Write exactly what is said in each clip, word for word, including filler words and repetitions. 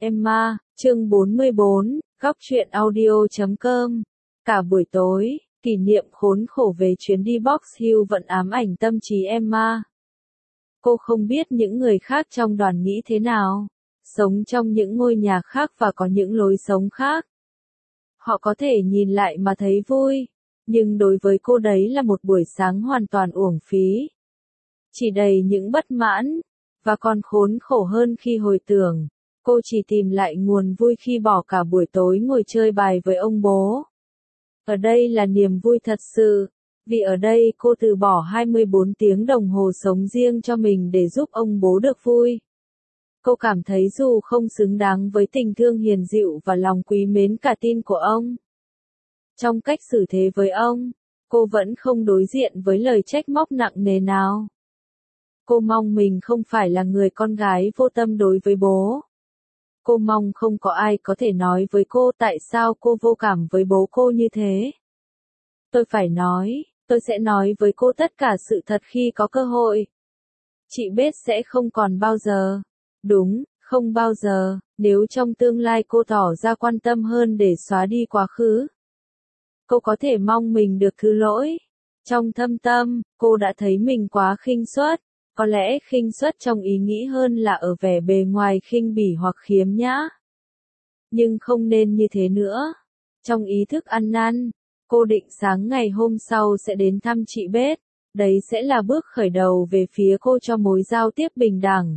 Emma, chương bốn mươi bốn, góc truyện audio chấm com. Cả buổi tối, kỷ niệm khốn khổ về chuyến đi Box Hill vẫn ám ảnh tâm trí Emma. Cô không biết những người khác trong đoàn nghĩ thế nào, sống trong những ngôi nhà khác và có những lối sống khác. Họ có thể nhìn lại mà thấy vui, nhưng đối với cô đấy là một buổi sáng hoàn toàn uổng phí. Chỉ đầy những bất mãn, và còn khốn khổ hơn khi hồi tưởng. Cô chỉ tìm lại nguồn vui khi bỏ cả buổi tối ngồi chơi bài với ông bố. Ở đây là niềm vui thật sự, vì ở đây cô từ bỏ hai mươi bốn tiếng đồng hồ sống riêng cho mình để giúp ông bố được vui. Cô cảm thấy dù không xứng đáng với tình thương hiền dịu và lòng quý mến cả tin của ông. Trong cách xử thế với ông, cô vẫn không đối diện với lời trách móc nặng nề nào. Cô mong mình không phải là người con gái vô tâm đối với bố. Cô mong không có ai có thể nói với cô tại sao cô vô cảm với bố cô như thế. Tôi phải nói, tôi sẽ nói với cô tất cả sự thật khi có cơ hội. Chị biết sẽ không còn bao giờ. Đúng, không bao giờ, nếu trong tương lai cô tỏ ra quan tâm hơn để xóa đi quá khứ. Cô có thể mong mình được thứ lỗi. Trong thâm tâm, cô đã thấy mình quá khinh suất. Có lẽ khinh suất trong ý nghĩ hơn là ở vẻ bề ngoài khinh bỉ hoặc khiếm nhã. Nhưng không nên như thế nữa. Trong ý thức ăn năn, cô định sáng ngày hôm sau sẽ đến thăm chị Beth. Đấy sẽ là bước khởi đầu về phía cô cho mối giao tiếp bình đẳng.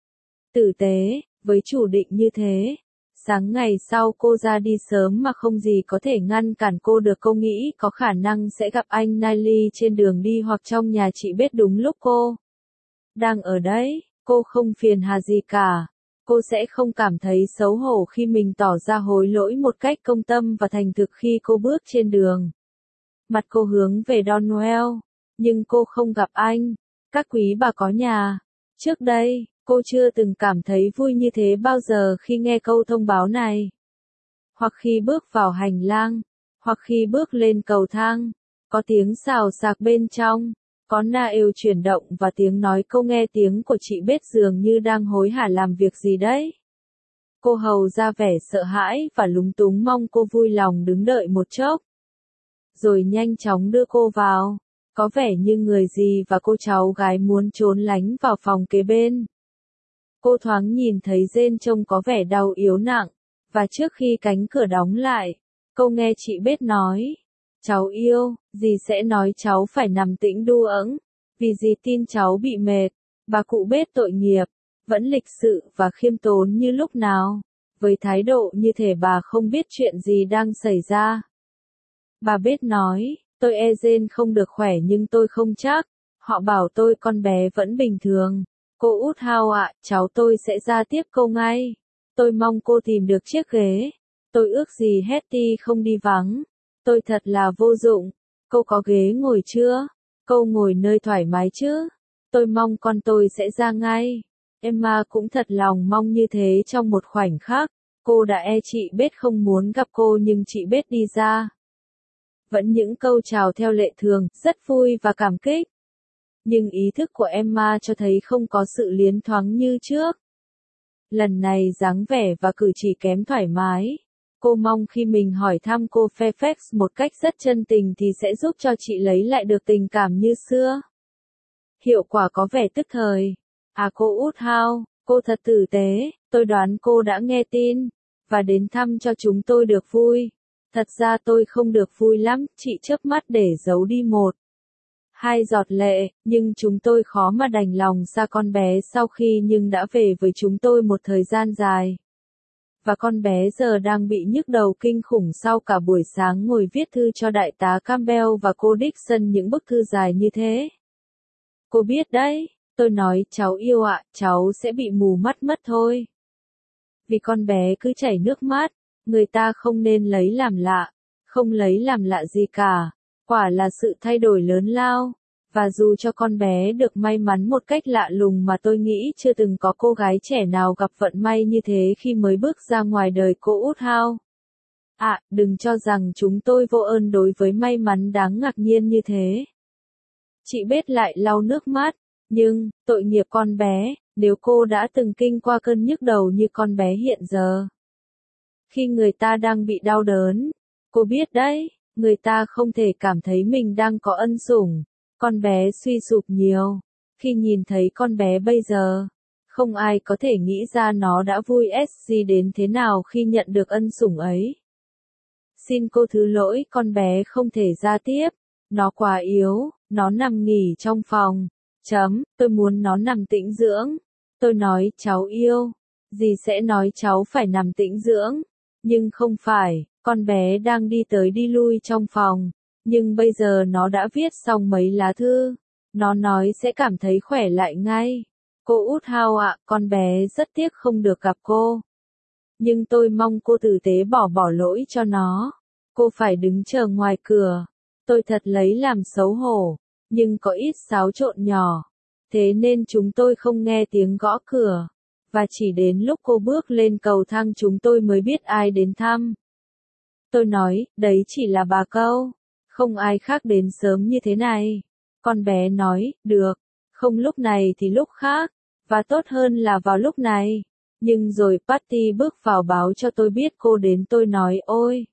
Tử tế, với chủ định như thế. Sáng ngày sau cô ra đi sớm mà không gì có thể ngăn cản cô được. Cô nghĩ có khả năng sẽ gặp anh Niley trên đường đi hoặc trong nhà chị Beth đúng lúc cô đang ở đấy. Cô không phiền hà gì cả. Cô sẽ không cảm thấy xấu hổ khi mình tỏ ra hối lỗi một cách công tâm và thành thực khi cô bước trên đường. Mặt cô hướng về Donwell, nhưng cô không gặp anh. Các quý bà có nhà. Trước đây, cô chưa từng cảm thấy vui như thế bao giờ khi nghe câu thông báo này. Hoặc khi bước vào hành lang, hoặc khi bước lên cầu thang, có tiếng xào xạc bên trong. Có nail chuyển động và tiếng nói. Cô nghe tiếng của chị Beth dường như đang hối hả làm việc gì đấy. Cô hầu ra vẻ sợ hãi và lúng túng mong cô vui lòng đứng đợi một chốc. Rồi nhanh chóng đưa cô vào. Có vẻ như người gì và cô cháu gái muốn trốn lánh vào phòng kế bên. Cô thoáng nhìn thấy Jane trông có vẻ đau yếu nặng. Và trước khi cánh cửa đóng lại, cô nghe chị Beth nói. Cháu yêu, dì sẽ nói cháu phải nằm tĩnh đu ẫng, vì dì tin cháu bị mệt. Bà cụ Beth tội nghiệp, vẫn lịch sự và khiêm tốn như lúc nào. Với thái độ như thể bà không biết chuyện gì đang xảy ra. Bà Beth nói, tôi e Jane không được khỏe nhưng tôi không chắc. Họ bảo tôi con bé vẫn bình thường. Cô út Hao ạ, cháu tôi sẽ ra tiếp cô ngay. Tôi mong cô tìm được chiếc ghế. Tôi ước gì Hetty không đi vắng. Tôi thật là vô dụng. Cô có ghế ngồi chưa? Cô ngồi nơi thoải mái chứ? Tôi mong con tôi sẽ ra ngay. Emma cũng thật lòng mong như thế trong một khoảnh khắc. Cô đã e chị Beth không muốn gặp cô nhưng chị Beth đi ra. Vẫn những câu chào theo lệ thường, rất vui và cảm kích. Nhưng ý thức của Emma cho thấy không có sự liến thoáng như trước. Lần này dáng vẻ và cử chỉ kém thoải mái. Cô mong khi mình hỏi thăm cô Fairfax một cách rất chân tình thì sẽ giúp cho chị lấy lại được tình cảm như xưa. Hiệu quả có vẻ tức thời. À cô út Hao, cô thật tử tế, tôi đoán cô đã nghe tin, và đến thăm cho chúng tôi được vui. Thật ra tôi không được vui lắm, chị chớp mắt để giấu đi một. Hai giọt lệ, nhưng chúng tôi khó mà đành lòng xa con bé sau khi nhưng đã về với chúng tôi một thời gian dài. Và con bé giờ đang bị nhức đầu kinh khủng sau cả buổi sáng ngồi viết thư cho đại tá Campbell và cô Dixon những bức thư dài như thế. Cô biết đấy, tôi nói cháu yêu ạ, cháu sẽ bị mù mắt mất thôi. Vì con bé cứ chảy nước mắt, người ta không nên lấy làm lạ, không lấy làm lạ gì cả, quả là sự thay đổi lớn lao. Và dù cho con bé được may mắn một cách lạ lùng mà tôi nghĩ chưa từng có cô gái trẻ nào gặp vận may như thế khi mới bước ra ngoài đời cô út Hao. À, đừng cho rằng chúng tôi vô ơn đối với may mắn đáng ngạc nhiên như thế. Chị Beth lại lau nước mắt, nhưng, tội nghiệp con bé, Nếu cô đã từng kinh qua cơn nhức đầu như con bé hiện giờ. Khi người ta đang bị đau đớn, cô biết đấy, người ta không thể cảm thấy mình đang có ân sủng. Con bé suy sụp nhiều. Khi nhìn thấy con bé bây giờ, không ai có thể nghĩ ra nó đã vui gì đến thế nào khi nhận được ân sủng ấy. Xin cô thứ lỗi, con bé không thể ra tiếp. Nó quá yếu, nó nằm nghỉ trong phòng. Chấm, tôi muốn nó nằm tĩnh dưỡng. Tôi nói, cháu yêu. Dì sẽ nói cháu phải nằm tĩnh dưỡng. Nhưng không phải, con bé đang đi tới đi lui trong phòng. Nhưng bây giờ nó đã viết xong mấy lá thư. Nó nói sẽ cảm thấy khỏe lại ngay. Cô út Hao ạ, con bé rất tiếc không được gặp cô. Nhưng tôi mong cô tử tế bỏ bỏ lỗi cho nó. Cô phải đứng chờ ngoài cửa. Tôi thật lấy làm xấu hổ, nhưng có ít xáo trộn nhỏ. Thế nên chúng tôi không nghe tiếng gõ cửa. Và chỉ đến lúc cô bước lên cầu thang chúng tôi mới biết ai đến thăm. Tôi nói, đấy chỉ là bà Câu. Không ai khác đến sớm như thế này. Con bé nói, được. Không lúc này thì lúc khác. Và tốt hơn là vào lúc này. Nhưng rồi Patty bước vào báo cho tôi biết cô đến. Tôi nói, ôi.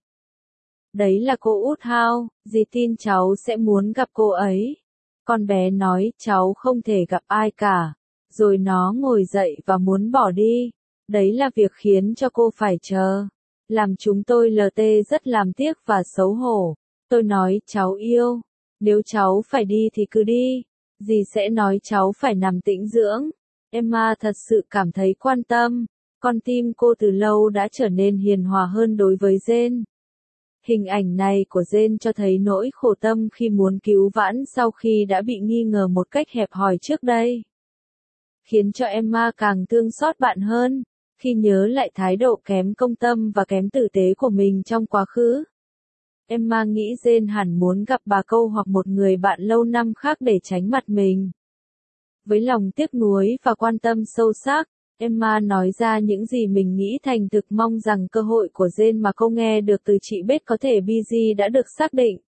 Đấy là cô út Hao, dì tin cháu sẽ muốn gặp cô ấy. Con bé nói, cháu không thể gặp ai cả. Rồi nó ngồi dậy và muốn bỏ đi. Đấy là việc khiến cho cô phải chờ. Làm chúng tôi lờ tê rất làm tiếc và xấu hổ. Tôi nói, cháu yêu. Nếu cháu phải đi thì cứ đi. Dì sẽ nói cháu phải nằm tĩnh dưỡng. Emma thật sự cảm thấy quan tâm. Con tim cô từ lâu đã trở nên hiền hòa hơn đối với Jane. Hình ảnh này của Jane cho thấy nỗi khổ tâm khi muốn cứu vãn sau khi đã bị nghi ngờ một cách hẹp hòi trước đây. Khiến cho Emma càng thương xót bạn hơn, khi nhớ lại thái độ kém công tâm và kém tử tế của mình trong quá khứ. Emma nghĩ Jane hẳn muốn gặp bà Câu hoặc một người bạn lâu năm khác để tránh mặt mình. Với lòng tiếc nuối và quan tâm sâu sắc, Emma nói ra những gì mình nghĩ thành thực, mong rằng cơ hội của Jane mà cô nghe được từ chị Beth có thể busy đã được xác định.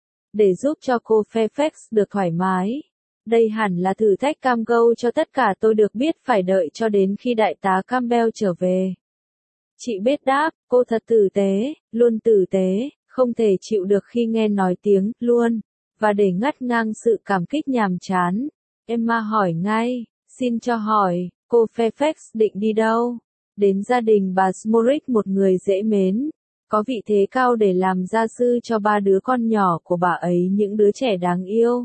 Để giúp cho cô Fairfax được thoải mái. Đây hẳn là thử thách cam go cho tất cả, tôi được biết phải đợi cho đến khi đại tá Campbell trở về. Chị Beth đáp, cô thật tử tế, luôn tử tế, không thể chịu được khi nghe nói tiếng, luôn. Và để ngắt ngang sự cảm kích nhàm chán, Emma hỏi ngay, xin cho hỏi. Cô Fairfax định đi đâu? Đến gia đình bà Smorick, một người dễ mến, có vị thế cao để làm gia sư cho ba đứa con nhỏ của bà ấy, những đứa trẻ đáng yêu.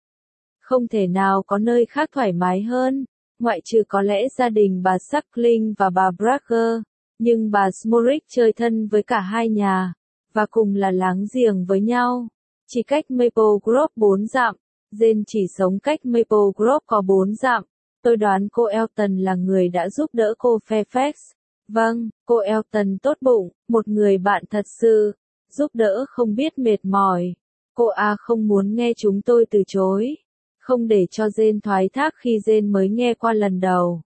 Không thể nào có nơi khác thoải mái hơn, ngoại trừ có lẽ gia đình bà Suckling và bà Bragger, nhưng bà Smorick chơi thân với cả hai nhà, và cùng là láng giềng với nhau. Chỉ cách Maple Grove bốn dặm, Jane chỉ sống cách Maple Grove có bốn dặm. Tôi đoán cô Elton là người đã giúp đỡ cô Fairfax. Vâng, cô Elton tốt bụng, một người bạn thật sự, giúp đỡ không biết mệt mỏi. Cô A không muốn nghe chúng tôi từ chối. Không để cho Jane thoái thác khi Jane mới nghe qua lần đầu.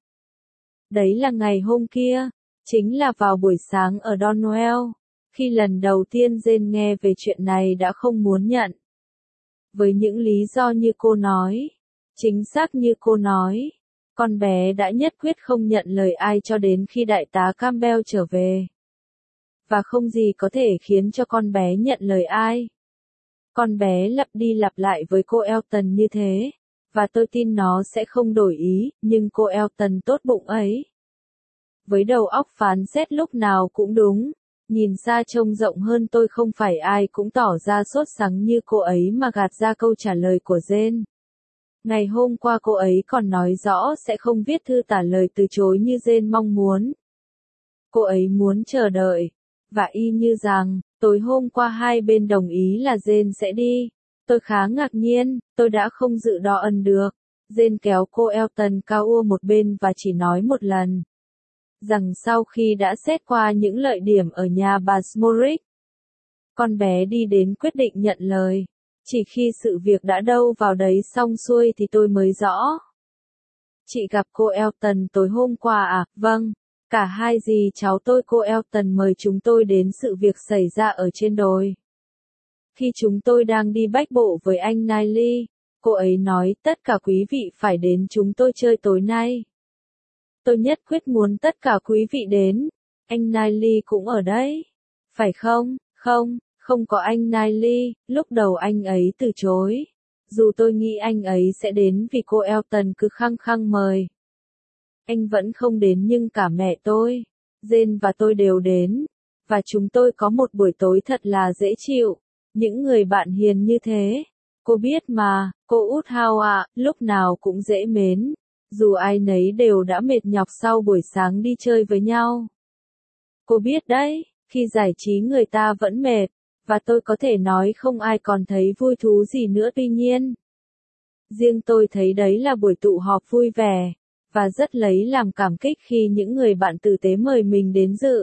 Đấy là ngày hôm kia, chính là vào buổi sáng ở Donwell. Khi lần đầu tiên Jane nghe về chuyện này đã không muốn nhận. Với những lý do như cô nói, chính xác như cô nói. Con bé đã nhất quyết không nhận lời ai cho đến khi đại tá Campbell trở về. Và không gì có thể khiến cho con bé nhận lời ai. Con bé lặp đi lặp lại với cô Elton như thế, và tôi tin nó sẽ không đổi ý, nhưng cô Elton tốt bụng ấy. Với đầu óc phán xét lúc nào cũng đúng, nhìn xa trông rộng hơn, tôi không phải ai cũng tỏ ra sốt sắng như cô ấy mà gạt ra câu trả lời của Jane. Ngày hôm qua cô ấy còn nói rõ sẽ không viết thư tả lời từ chối như Jane mong muốn. Cô ấy muốn chờ đợi. Và y như rằng, tối hôm qua hai bên đồng ý là Jane sẽ đi. Tôi khá ngạc nhiên, tôi đã không dự đoán được. Jane kéo cô Elton cao ua một bên và chỉ nói một lần. Rằng sau khi đã xét qua những lợi điểm ở nhà bà Smorick, con bé đi đến quyết định nhận lời. Chỉ khi sự việc đã đâu vào đấy xong xuôi thì tôi mới rõ. Chị gặp cô Elton tối hôm qua à? Vâng. Cả hai dì cháu tôi cô Elton mời chúng tôi đến sự việc xảy ra ở trên đồi. Khi chúng tôi đang đi bách bộ với anh Niley, cô ấy nói tất cả quý vị phải đến chúng tôi chơi tối nay. Tôi nhất quyết muốn tất cả quý vị đến. Anh Niley cũng ở đấy. Phải không? Không, không có anh Niley, lúc đầu anh ấy từ chối. Dù tôi nghĩ anh ấy sẽ đến vì cô Elton cứ khăng khăng mời. Anh vẫn không đến nhưng cả mẹ tôi, Jane và tôi đều đến. Và chúng tôi có một buổi tối thật là dễ chịu. Những người bạn hiền như thế. Cô biết mà, cô Woodhouse ạ, lúc nào cũng dễ mến. Dù ai nấy đều đã mệt nhọc sau buổi sáng đi chơi với nhau. Cô biết đấy, khi giải trí người ta vẫn mệt. Và tôi có thể nói không ai còn thấy vui thú gì nữa tuy nhiên. Riêng tôi thấy đấy là buổi tụ họp vui vẻ. Và rất lấy làm cảm kích khi những người bạn tử tế mời mình đến dự.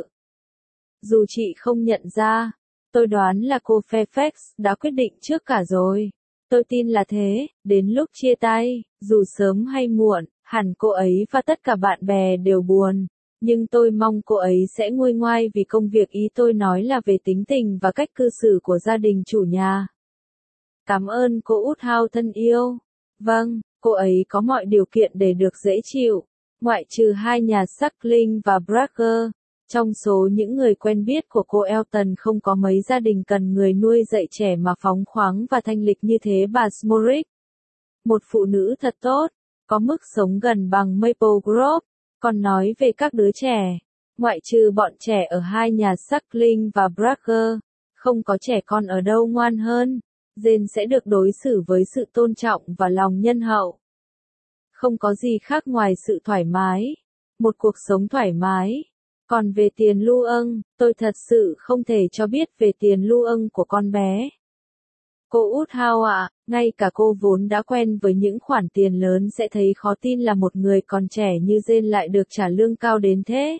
Dù chị không nhận ra, tôi đoán là cô Fairfax đã quyết định trước cả rồi. Tôi tin là thế, đến lúc chia tay, dù sớm hay muộn, hẳn cô ấy và tất cả bạn bè đều buồn. Nhưng tôi mong cô ấy sẽ nguôi ngoai vì công việc ý tôi nói là về tính tình và cách cư xử của gia đình chủ nhà. Cảm ơn cô Woodhouse thân yêu. Vâng, cô ấy có mọi điều kiện để được dễ chịu. Ngoại trừ hai nhà Suckling và Bragger. Trong số những người quen biết của cô Elton không có mấy gia đình cần người nuôi dạy trẻ mà phóng khoáng và thanh lịch như thế bà Smoric. Một phụ nữ thật tốt, có mức sống gần bằng Maple Grove. Còn nói về các đứa trẻ, ngoại trừ bọn trẻ ở hai nhà Suckling và Bragger, không có trẻ con ở đâu ngoan hơn. Jane sẽ được đối xử với sự tôn trọng và lòng nhân hậu. Không có gì khác ngoài sự thoải mái. Một cuộc sống thoải mái. Còn về tiền lưu ân, tôi thật sự không thể cho biết về tiền lưu ân của con bé. Cô Woodhouse ạ, ngay cả cô vốn đã quen với những khoản tiền lớn sẽ thấy khó tin là một người còn trẻ như Jane lại được trả lương cao đến thế.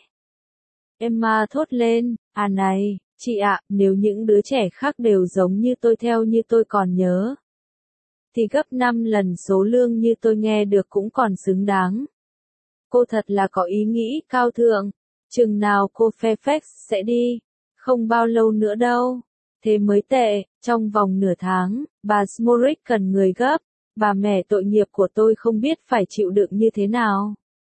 Emma thốt lên, à này, chị ạ, nếu những đứa trẻ khác đều giống như tôi theo như tôi còn nhớ, thì gấp năm lần số lương như tôi nghe được cũng còn xứng đáng. Cô thật là có ý nghĩ cao thượng. Chừng nào cô Fairfax sẽ đi? Không bao lâu nữa đâu. Thế mới tệ, trong vòng nửa tháng, bà Smoric cần người gấp. Bà mẹ tội nghiệp của tôi không biết phải chịu đựng như thế nào.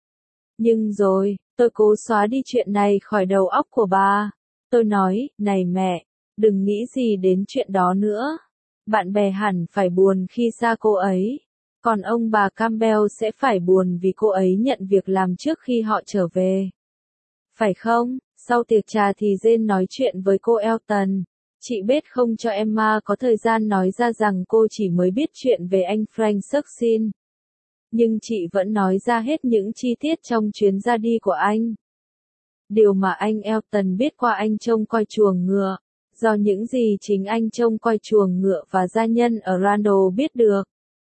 Nhưng rồi, tôi cố xóa đi chuyện này khỏi đầu óc của bà. Tôi nói, này mẹ, đừng nghĩ gì đến chuyện đó nữa. Bạn bè hẳn phải buồn khi xa cô ấy. Còn ông bà Campbell sẽ phải buồn vì cô ấy nhận việc làm trước khi họ trở về. Phải không? Sau tiệc trà thì Jane nói chuyện với cô Elton. Chị Beth không cho Emma có thời gian nói ra rằng cô chỉ mới biết chuyện về anh Frank Suckling. Nhưng chị vẫn nói ra hết những chi tiết trong chuyến ra đi của anh. Điều mà anh Elton biết qua anh trông coi chuồng ngựa. Do những gì chính anh trông coi chuồng ngựa và gia nhân ở Randall biết được.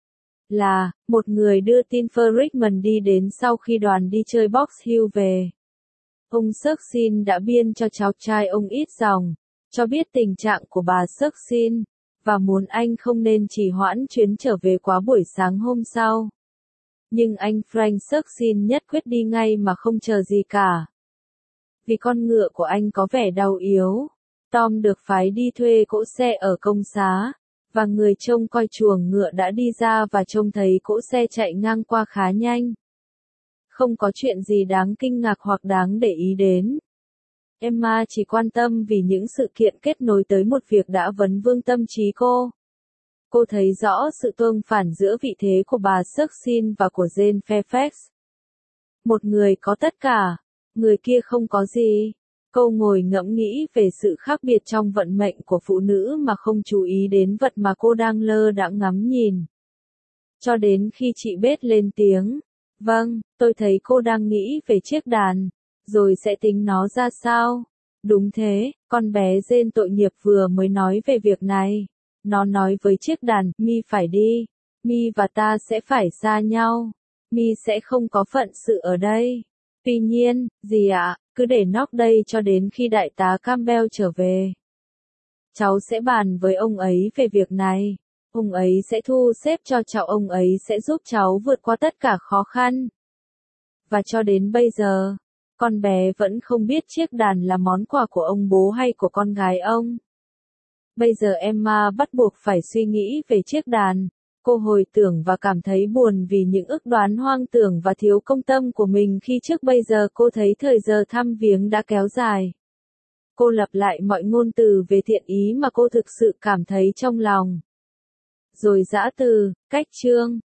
Là, một người đưa tin Ferrickman đi đến sau khi đoàn đi chơi Box Hill về. Ông Suckling đã biên cho cháu trai ông ít dòng, cho biết tình trạng của bà Suckling, và muốn anh không nên trì hoãn chuyến trở về quá buổi sáng hôm sau. Nhưng anh Frank Suckling nhất quyết đi ngay mà không chờ gì cả. Vì con ngựa của anh có vẻ đau yếu, Tom được phái đi thuê cỗ xe ở công xá, và người trông coi chuồng ngựa đã đi ra và trông thấy cỗ xe chạy ngang qua khá nhanh. Không có chuyện gì đáng kinh ngạc hoặc đáng để ý đến. Emma chỉ quan tâm vì những sự kiện kết nối tới một việc đã vấn vương tâm trí cô. Cô thấy rõ sự tương phản giữa vị thế của bà Suckling và của Jane Fairfax. Một người có tất cả, người kia không có gì. Cô ngồi ngẫm nghĩ về sự khác biệt trong vận mệnh của phụ nữ mà không chú ý đến vật mà cô đang lơ đãng ngắm nhìn. Cho đến khi chị Beth lên tiếng. Vâng, tôi thấy cô đang nghĩ về chiếc đàn, rồi sẽ tính nó ra sao. Đúng thế, con bé Jane tội nghiệp vừa mới nói về việc này. Nó nói với chiếc đàn, Mi phải đi. Mi và ta sẽ phải xa nhau. Mi sẽ không có phận sự ở đây. Tuy nhiên, gì ạ, cứ để nóc đây cho đến khi đại tá Campbell trở về. Cháu sẽ bàn với ông ấy về việc này. Ông ấy sẽ thu xếp cho cháu, ông ấy sẽ giúp cháu vượt qua tất cả khó khăn. Và cho đến bây giờ, con bé vẫn không biết chiếc đàn là món quà của ông bố hay của con gái ông. Bây giờ Emma bắt buộc phải suy nghĩ về chiếc đàn, Cô hồi tưởng và cảm thấy buồn vì những ước đoán hoang tưởng và thiếu công tâm của mình khi trước bây giờ cô thấy thời giờ thăm viếng đã kéo dài. Cô lặp lại mọi ngôn từ về thiện ý mà cô thực sự cảm thấy trong lòng. Rồi giã từ, cách chương.